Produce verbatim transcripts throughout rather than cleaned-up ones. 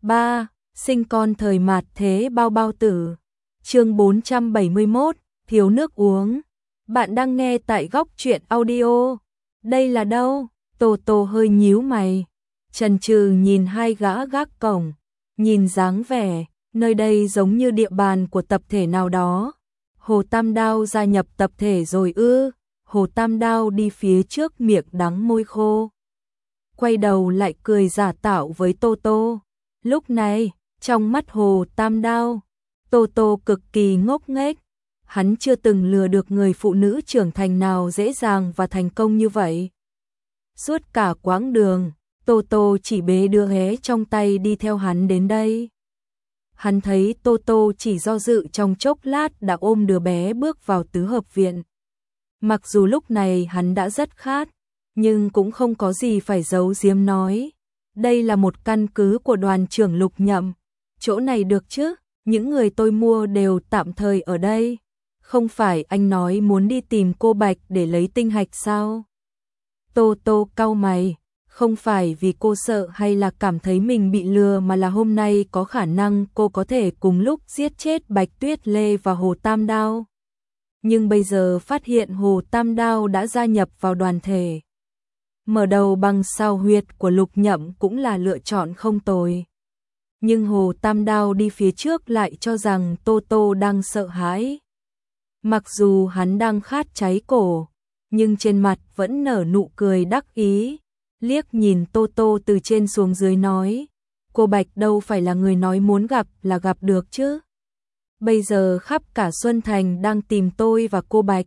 ba. Sinh con thời mạt thế bao bao tử. Chương bốn trăm bảy mươi mốt, thiếu nước uống. Bạn đang nghe tại Góc Truyện Audio. Đây là đâu? Tô Tô hơi nhíu mày, chần chừ nhìn hai gã gác cổng, nhìn dáng vẻ, nơi đây giống như địa bàn của tập thể nào đó. Hồ Tam Đao gia nhập tập thể rồi ư? Hồ Tam Đao đi phía trước, miệng đắng môi khô, quay đầu lại cười giả tạo với Tô Tô. Lúc này, trong mắt Hồ Tam Đao, Tô Tô cực kỳ ngốc nghếch. Hắn chưa từng lừa được người phụ nữ trưởng thành nào dễ dàng và thành công như vậy. Suốt cả quãng đường, Tô Tô chỉ bế đứa bé trong tay đi theo hắn đến đây. Hắn thấy Tô Tô chỉ do dự trong chốc lát đã ôm đứa bé bước vào tứ hợp viện. Mặc dù lúc này hắn đã rất khát, nhưng cũng không có gì phải giấu giếm nói. Đây là một căn cứ của đoàn trưởng Lục Nhậm. Chỗ này được chứ? Những người tôi mua đều tạm thời ở đây. Không phải anh nói muốn đi tìm cô Bạch để lấy tinh hạch sao? Tô Tô cau mày, không phải vì cô sợ hay là cảm thấy mình bị lừa, mà là hôm nay có khả năng cô có thể cùng lúc giết chết Bạch Tuyết Lê và Hồ Tam Đao. Nhưng bây giờ phát hiện Hồ Tam Đao đã gia nhập vào đoàn thể. Mở đầu bằng sao huyệt của Lục Nhậm cũng là lựa chọn không tồi. Nhưng Hồ Tam Đao đi phía trước lại cho rằng Tô Tô đang sợ hãi. Mặc dù hắn đang khát cháy cổ, nhưng trên mặt vẫn nở nụ cười đắc ý, liếc nhìn Tô Tô từ trên xuống dưới nói, cô Bạch đâu phải là người nói muốn gặp là gặp được chứ. Bây giờ khắp cả Xuân Thành đang tìm tôi và cô Bạch.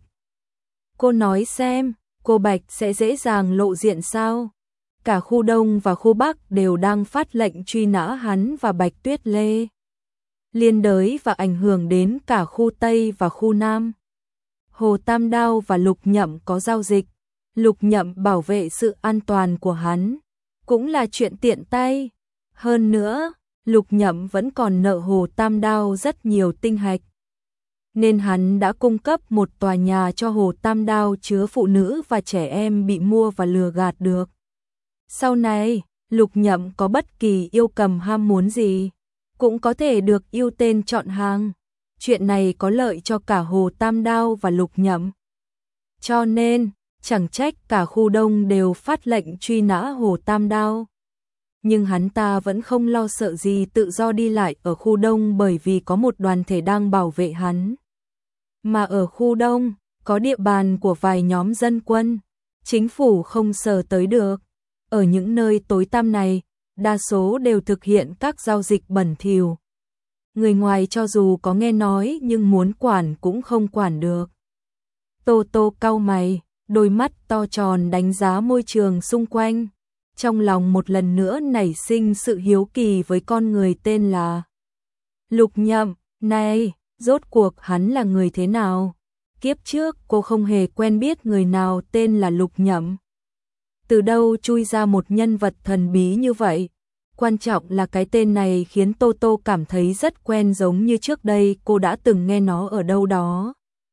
Cô nói xem, cô Bạch sẽ dễ dàng lộ diện sao? Cả khu Đông và khu Bắc đều đang phát lệnh truy nã hắn và Bạch Tuyết Lê, liên đới và ảnh hưởng đến cả khu Tây và khu Nam. Hồ Tam Đao và Lục Nhậm có giao dịch, Lục Nhậm bảo vệ sự an toàn của hắn, cũng là chuyện tiện tay. Hơn nữa, Lục Nhậm vẫn còn nợ Hồ Tam Đao rất nhiều tinh hạch, nên hắn đã cung cấp một tòa nhà cho Hồ Tam Đao chứa phụ nữ và trẻ em bị mua và lừa gạt được. Sau này, Lục Nhậm có bất kỳ yêu cầm ham muốn gì, cũng có thể được ưu tên chọn hàng. Chuyện này có lợi cho cả Hồ Tam Đao và Lục Nhậm. Cho nên, chẳng trách cả khu Đông đều phát lệnh truy nã Hồ Tam Đao. Nhưng hắn ta vẫn không lo sợ gì tự do đi lại ở khu Đông, bởi vì có một đoàn thể đang bảo vệ hắn. Mà ở khu Đông, có địa bàn của vài nhóm dân quân, chính phủ không sờ tới được. Ở những nơi tối tăm này, đa số đều thực hiện các giao dịch bẩn thỉu. Người ngoài cho dù có nghe nói nhưng muốn quản cũng không quản được. Tô Tô cau mày, đôi mắt to tròn đánh giá môi trường xung quanh. Trong lòng một lần nữa nảy sinh sự hiếu kỳ với con người tên là Lục Nhậm. Này, rốt cuộc hắn là người thế nào? Kiếp trước cô không hề quen biết người nào tên là Lục Nhậm. Từ đâu chui ra một nhân vật thần bí như vậy? Quan trọng là cái tên này khiến Tô Tô cảm thấy rất quen, giống như trước đây cô đã từng nghe nó ở đâu đó.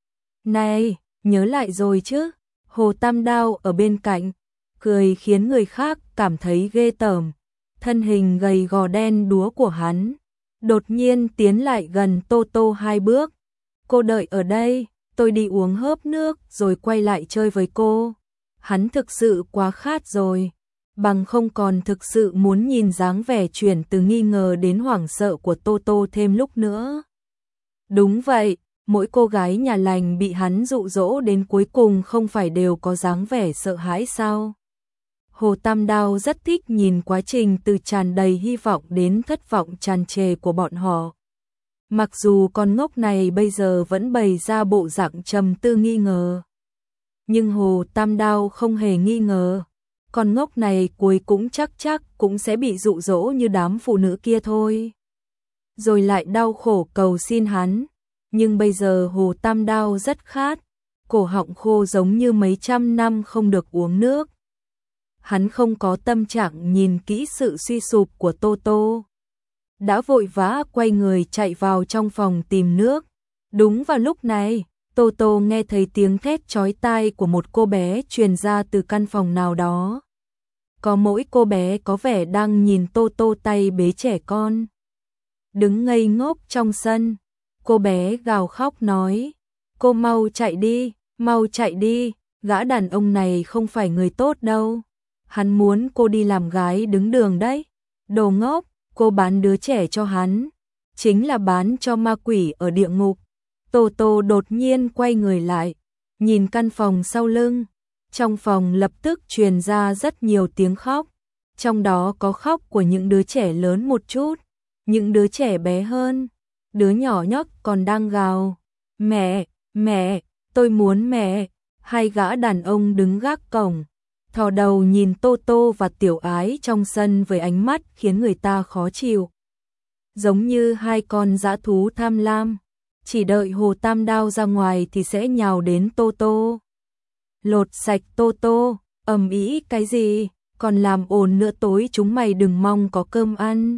Này, nhớ lại rồi chứ? Hồ Tam Đao ở bên cạnh, cười khiến người khác cảm thấy ghê tởm. Thân hình gầy gò đen đúa của hắn đột nhiên tiến lại gần Tô Tô hai bước. Cô đợi ở đây, tôi đi uống hớp nước rồi quay lại chơi với cô. Hắn thực sự quá khát rồi, bằng không còn thực sự muốn nhìn dáng vẻ chuyển từ nghi ngờ đến hoảng sợ của Tô Tô thêm lúc nữa. Đúng vậy, mỗi cô gái nhà lành bị hắn dụ dỗ đến cuối cùng không phải đều có dáng vẻ sợ hãi sao? Hồ Tam Đao rất thích nhìn quá trình từ tràn đầy hy vọng đến thất vọng tràn trề của bọn họ. Mặc dù con ngốc này bây giờ vẫn bày ra bộ dạng trầm tư nghi ngờ, nhưng Hồ Tam Đao không hề nghi ngờ. Con ngốc này cuối cũng chắc chắc cũng sẽ bị dụ dỗ như đám phụ nữ kia thôi. Rồi lại đau khổ cầu xin hắn. Nhưng bây giờ Hồ Tam Đao rất khát, cổ họng khô giống như mấy trăm năm không được uống nước. Hắn không có tâm trạng nhìn kỹ sự suy sụp của Tô Tô, đã vội vã quay người chạy vào trong phòng tìm nước. Đúng vào lúc này, Tô Tô nghe thấy tiếng thét chói tai của một cô bé truyền ra từ căn phòng nào đó. có mỗi cô bé có vẻ đang nhìn Tô Tô tay bế trẻ con. Đứng ngây ngốc trong sân, cô bé gào khóc nói, cô mau chạy đi, mau chạy đi, gã đàn ông này không phải người tốt đâu. Hắn muốn cô đi làm gái đứng đường đấy. Đồ ngốc, cô bán đứa trẻ cho hắn, chính là bán cho ma quỷ ở địa ngục. Tô Tô đột nhiên quay người lại, nhìn căn phòng sau lưng. Trong phòng lập tức truyền ra rất nhiều tiếng khóc, trong đó có khóc của những đứa trẻ lớn một chút, những đứa trẻ bé hơn, đứa nhỏ nhất còn đang gào, mẹ, mẹ, tôi muốn mẹ. Hai gã đàn ông đứng gác cổng, thò đầu nhìn Tô Tô và Tiểu Ái trong sân với ánh mắt khiến người ta khó chịu. Giống như hai con dã thú tham lam, chỉ đợi Hồ Tam Đao ra ngoài thì sẽ nhào đến Tô Tô. Lột sạch Tô Tô, ầm ĩ cái gì, còn làm ồn nữa, tối chúng mày đừng mong có cơm ăn.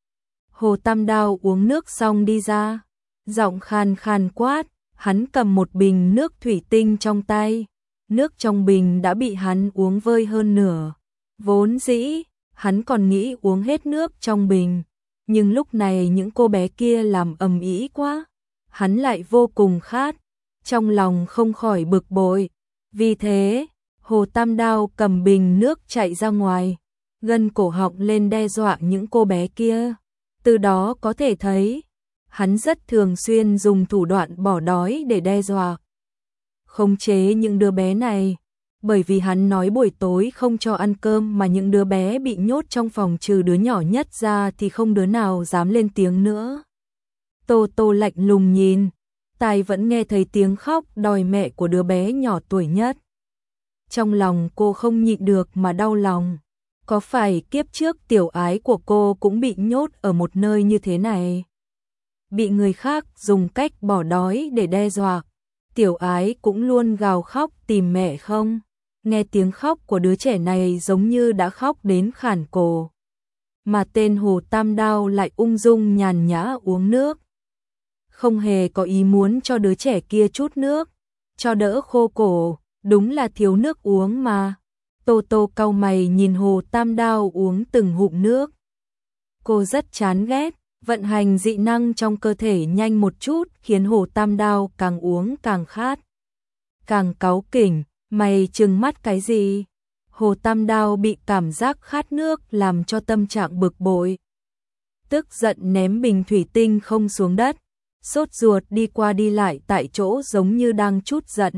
Hồ Tam Đao uống nước xong đi ra, giọng khàn khàn quát, hắn cầm một bình nước thủy tinh trong tay. Nước trong bình đã bị hắn uống vơi hơn nửa. Vốn dĩ, hắn còn nghĩ uống hết nước trong bình, nhưng lúc này những cô bé kia làm ầm ĩ quá, hắn lại vô cùng khát, trong lòng không khỏi bực bội. Vì thế, Hồ Tam Đao cầm bình nước chạy ra ngoài, gân cổ họng lên đe dọa những cô bé kia. Từ đó có thể thấy, hắn rất thường xuyên dùng thủ đoạn bỏ đói để đe dọa, khống chế những đứa bé này. Bởi vì hắn nói buổi tối không cho ăn cơm mà những đứa bé bị nhốt trong phòng trừ đứa nhỏ nhất ra thì không đứa nào dám lên tiếng nữa. Tô Tô lạnh lùng nhìn, tai vẫn nghe thấy tiếng khóc đòi mẹ của đứa bé nhỏ tuổi nhất. Trong lòng cô không nhịn được mà đau lòng. Có phải kiếp trước Tiểu Ái của cô cũng bị nhốt ở một nơi như thế này? Bị người khác dùng cách bỏ đói để đe dọa. Tiểu Ái cũng luôn gào khóc tìm mẹ không? Nghe tiếng khóc của đứa trẻ này giống như đã khóc đến khản cổ. Mà tên Hồ Tam Đao lại ung dung nhàn nhã uống nước, không hề có ý muốn cho đứa trẻ kia chút nước, cho đỡ khô cổ, đúng là thiếu nước uống mà. Tô Tô cau mày nhìn Hồ Tam Đao uống từng ngụm nước. Cô rất chán ghét, vận hành dị năng trong cơ thể nhanh một chút khiến Hồ Tam Đao càng uống càng khát, càng cáu kỉnh, mày trừng mắt cái gì? Hồ Tam Đao bị cảm giác khát nước làm cho tâm trạng bực bội. Tức giận ném bình thủy tinh không xuống đất, sốt ruột đi qua đi lại tại chỗ giống như đang trút giận.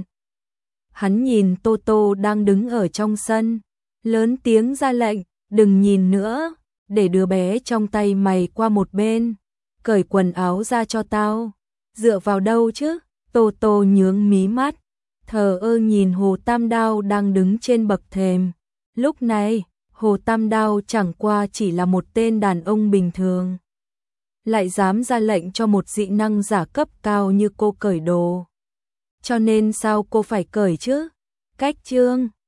Hắn nhìn Tô Tô đang đứng ở trong sân, lớn tiếng ra lệnh, đừng nhìn nữa, để đứa bé trong tay mày qua một bên, cởi quần áo ra cho tao. Dựa vào đâu chứ? Tô Tô nhướng mí mắt, thờ ơ nhìn Hồ Tam Đao đang đứng trên bậc thềm. Lúc này, Hồ Tam Đao chẳng qua chỉ là một tên đàn ông bình thường, lại dám ra lệnh cho một dị năng giả cấp cao như cô cởi đồ. Cho nên sao cô phải cởi chứ? Cách chương